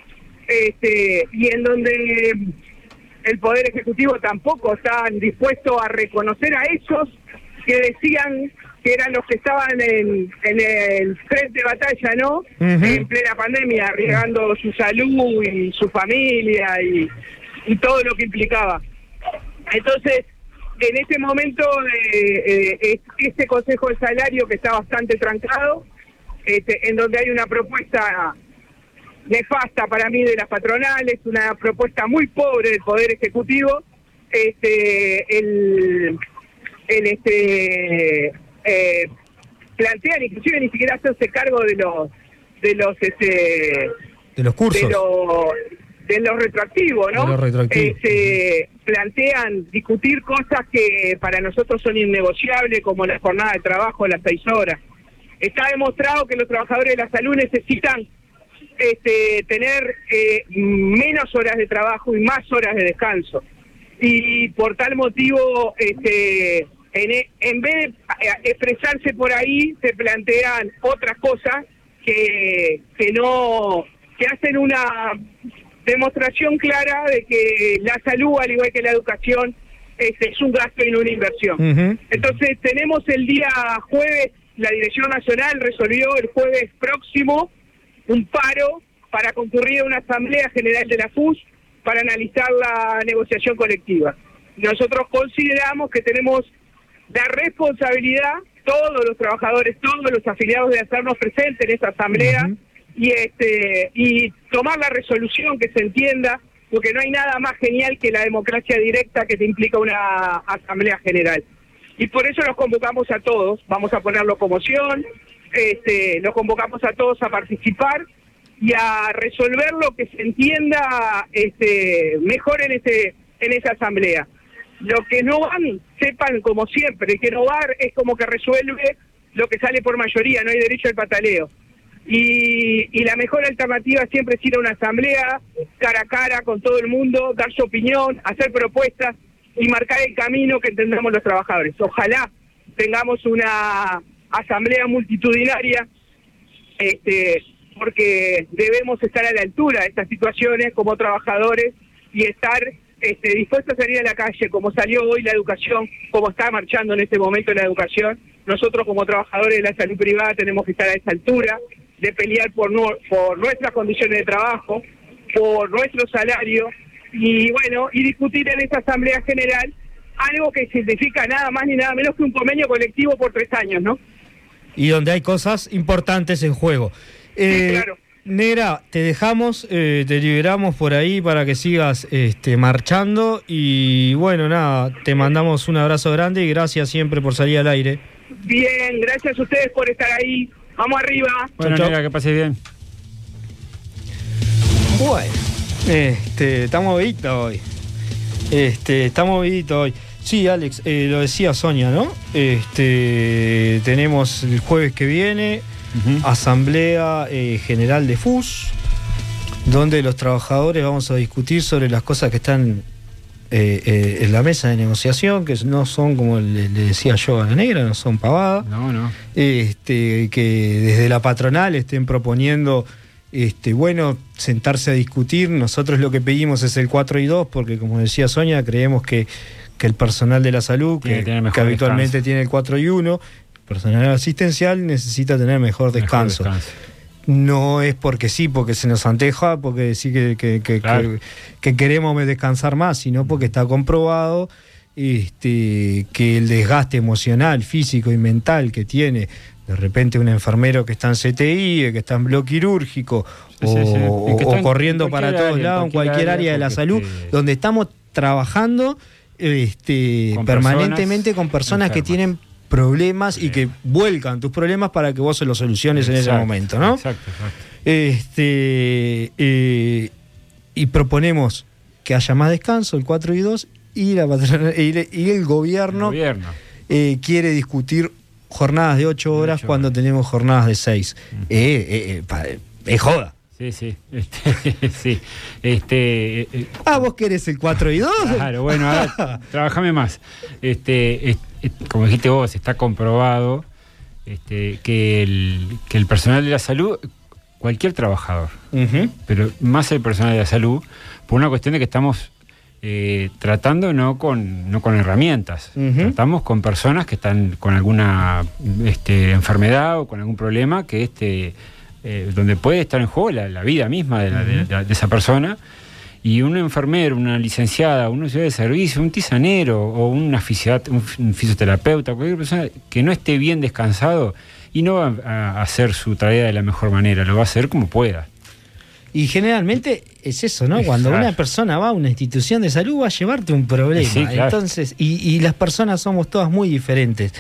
este, y en donde el Poder Ejecutivo tampoco está dispuesto a reconocer a esos que decían que eran los que estaban en, en el frente de batalla, ¿no? Uh-huh. En plena pandemia, arriesgando su salud y su familia y, y todo lo que implicaba. Entonces, en este momento, eh, eh, este Consejo de Salario que está bastante trancado, este, en donde hay una propuesta nefasta para mí de las patronales, una propuesta muy pobre del Poder Ejecutivo, este, el, el este eh, plantean inclusive ni siquiera hacerse cargo de los de los este de los cursos, de los de los retroactivos, ¿no? De los retroactivos. Eh, se plantean discutir cosas que para nosotros son innegociables, como la jornada de trabajo de las seis horas. Está demostrado que los trabajadores de la salud necesitan Este, tener eh, menos horas de trabajo y más horas de descanso, y por tal motivo este, en, en vez de expresarse por ahí se plantean otras cosas que, que no que hacen una demostración clara de que la salud, al igual que la educación, este, es un gasto y no una inversión. Uh-huh. Entonces tenemos el día jueves, la Dirección Nacional resolvió el jueves próximo un paro para concurrir a una asamblea general de la F U S para analizar la negociación colectiva. Nosotros consideramos que tenemos la responsabilidad, todos los trabajadores, todos los afiliados, de hacernos presentes en esa asamblea, uh-huh. y este y tomar la resolución que se entienda, porque no hay nada más genial que la democracia directa que te implica una asamblea general. Y por eso los convocamos a todos, vamos a poner locomoción, Este, los convocamos a todos a participar, y a resolver lo que se entienda este, mejor en ese en esa asamblea. Los que no van, sepan como siempre, el que no va es como que resuelve lo que sale por mayoría, no hay derecho al pataleo. Y, y la mejor alternativa siempre es ir a una asamblea, cara a cara con todo el mundo, dar su opinión, hacer propuestas y marcar el camino que entendamos los trabajadores. Ojalá tengamos una asamblea multitudinaria, este, porque debemos estar a la altura de estas situaciones como trabajadores y estar este, dispuestos a salir a la calle, como salió hoy la educación, como está marchando en este momento la educación. Nosotros como trabajadores de la salud privada tenemos que estar a esa altura de pelear por, no, por nuestras condiciones de trabajo, por nuestro salario, y bueno, y discutir en esa asamblea general algo que significa nada más ni nada menos que un convenio colectivo por tres años, ¿no? Y donde hay cosas importantes en juego. Eh, sí, claro. Negra, te dejamos, eh, te liberamos por ahí para que sigas este, marchando, y bueno, nada, te mandamos un abrazo grande y gracias siempre por salir al aire. Bien, gracias a ustedes por estar ahí. Vamos arriba. Bueno, chau, chau. Negra, que pase bien. Bueno, este, estamos moviditos hoy. Este, estamos moviditos hoy. Sí, Alex, eh, lo decía Sonia, ¿no? Este, tenemos el jueves que viene uh-huh. Asamblea eh, General de F U S, donde los trabajadores vamos a discutir sobre las cosas que están eh, eh, en la mesa de negociación, que no son, como le, le decía yo a la Negra, no son pavadas. No, no. Este, que desde la patronal estén proponiendo, este, bueno, sentarse a discutir. Nosotros lo que pedimos es el cuatro y dos, porque como decía Sonia, creemos que, que el personal de la salud, que, que, que habitualmente descanso. Tiene el cuatro y uno, el personal asistencial necesita tener mejor descanso. Mejor descanso. No es porque sí, porque se nos anteja, porque sí que, que, que, claro. que, que queremos descansar más, sino porque está comprobado este, que el desgaste emocional, físico y mental que tiene de repente un enfermero que está en C T I, que está en bloque quirúrgico, sí, o, sí, sí. o, o corriendo para todos área, lados, en cualquier, cualquier área, área de la salud, este... donde estamos trabajando este, con permanentemente personas con personas enfermas. Que tienen problemas sí. y que vuelcan tus problemas para que vos se los soluciones exacto, en ese momento, ¿no? Exacto, exacto. Este, eh, y proponemos que haya más descanso, el cuatro y dos, y, la patrona, y, y el gobierno, el gobierno. Eh, quiere discutir jornadas de ocho horas ocho cuando horas. Tenemos jornadas de seis. Uh-huh. eh, eh, eh, es joda. Sí, sí. Este, sí. Este, eh, ah, vos querés el cuatro y dos. Claro, bueno, ahora trabajame más. Este, este, como dijiste vos, está comprobado este, que, el, que el personal de la salud, cualquier trabajador, uh-huh. pero más el personal de la salud, por una cuestión de que estamos eh, tratando no con, no con herramientas, uh-huh. tratamos con personas que están con alguna este, enfermedad o con algún problema que este Eh, donde puede estar en juego la, la vida misma de, la, uh-huh. de, de esa persona, y un enfermero, una licenciada, un usuario de servicio, un tisanero o un, fisiot- un fisioterapeuta, cualquier persona que no esté bien descansado y no va a hacer su tarea de la mejor manera, lo va a hacer como pueda. Y generalmente es eso, ¿no? Cuando claro. una persona va a una institución de salud va a llevarte un problema. Sí, claro. Entonces, y, y las personas somos todas muy diferentes.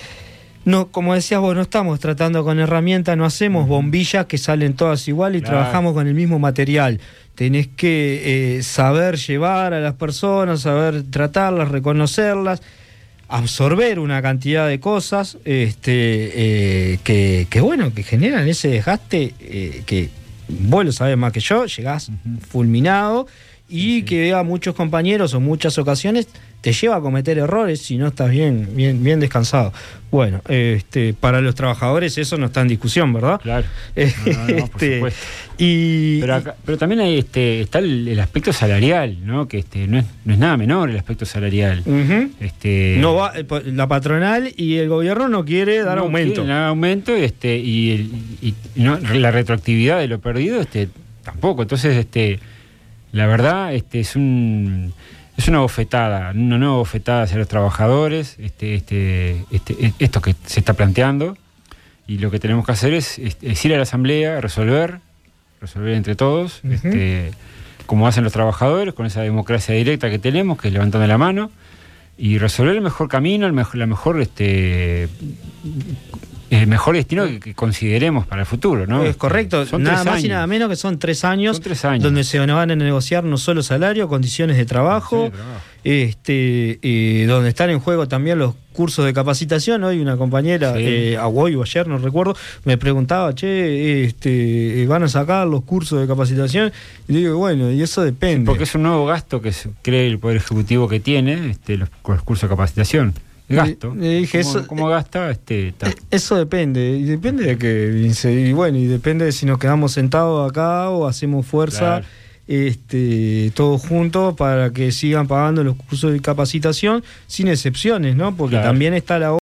No, como decías vos, no estamos tratando con herramientas, no hacemos bombillas que salen todas igual y claro. trabajamos con el mismo material. Tenés que eh, saber llevar a las personas, saber tratarlas, reconocerlas, absorber una cantidad de cosas este, eh, que, que, bueno, que generan ese desgaste eh, que vos lo sabés más que yo, llegás uh-huh. fulminado y sí. que a muchos compañeros o muchas ocasiones te lleva a cometer errores si no estás bien, bien, bien descansado. Bueno, este, para los trabajadores eso no está en discusión, ¿verdad? Claro. No, no, no, este, por supuesto. Y, pero, acá, pero también hay, este, está el, el aspecto salarial, ¿no? Que este, no es, no es nada menor el aspecto salarial. Uh-huh. Este, no va, la patronal y el gobierno no quiere dar no aumento. Quiere dar aumento, este, y, el, y, y no, la retroactividad de lo perdido, este, tampoco. Entonces, este, la verdad, este, es un Es una bofetada, una nueva bofetada hacia los trabajadores, este, este, este, esto que se está planteando, y lo que tenemos que hacer es, es, es ir a la asamblea, resolver, resolver entre todos, uh-huh. este, como hacen los trabajadores, con esa democracia directa que tenemos, que es levantando la mano, y resolver el mejor camino, el mejor, la mejor, este, el mejor destino que, que consideremos para el futuro, ¿no? Es correcto, son nada tres más años. y nada menos que son tres años, Son tres años. donde se van a negociar no solo salario, condiciones de trabajo, Condiciones de trabajo. este, eh, donde están en juego también los cursos de capacitación. Hoy una compañera, Sí. eh, a hoy o ayer, no recuerdo, me preguntaba, che, este, ¿van a sacar los cursos de capacitación? Y digo, bueno, y eso depende. Porque es un nuevo gasto que se cree el Poder Ejecutivo que tiene, este, los, los cursos de capacitación. Gasto. Le dije, ¿Cómo, eso- cómo gasta? Este, ta- Eso depende, y depende de que, y se- y bueno, y depende de si nos quedamos sentados acá o hacemos fuerza, Claro. este, todos juntos para que sigan pagando los cursos de capacitación sin excepciones, ¿no? Porque Claro. también está la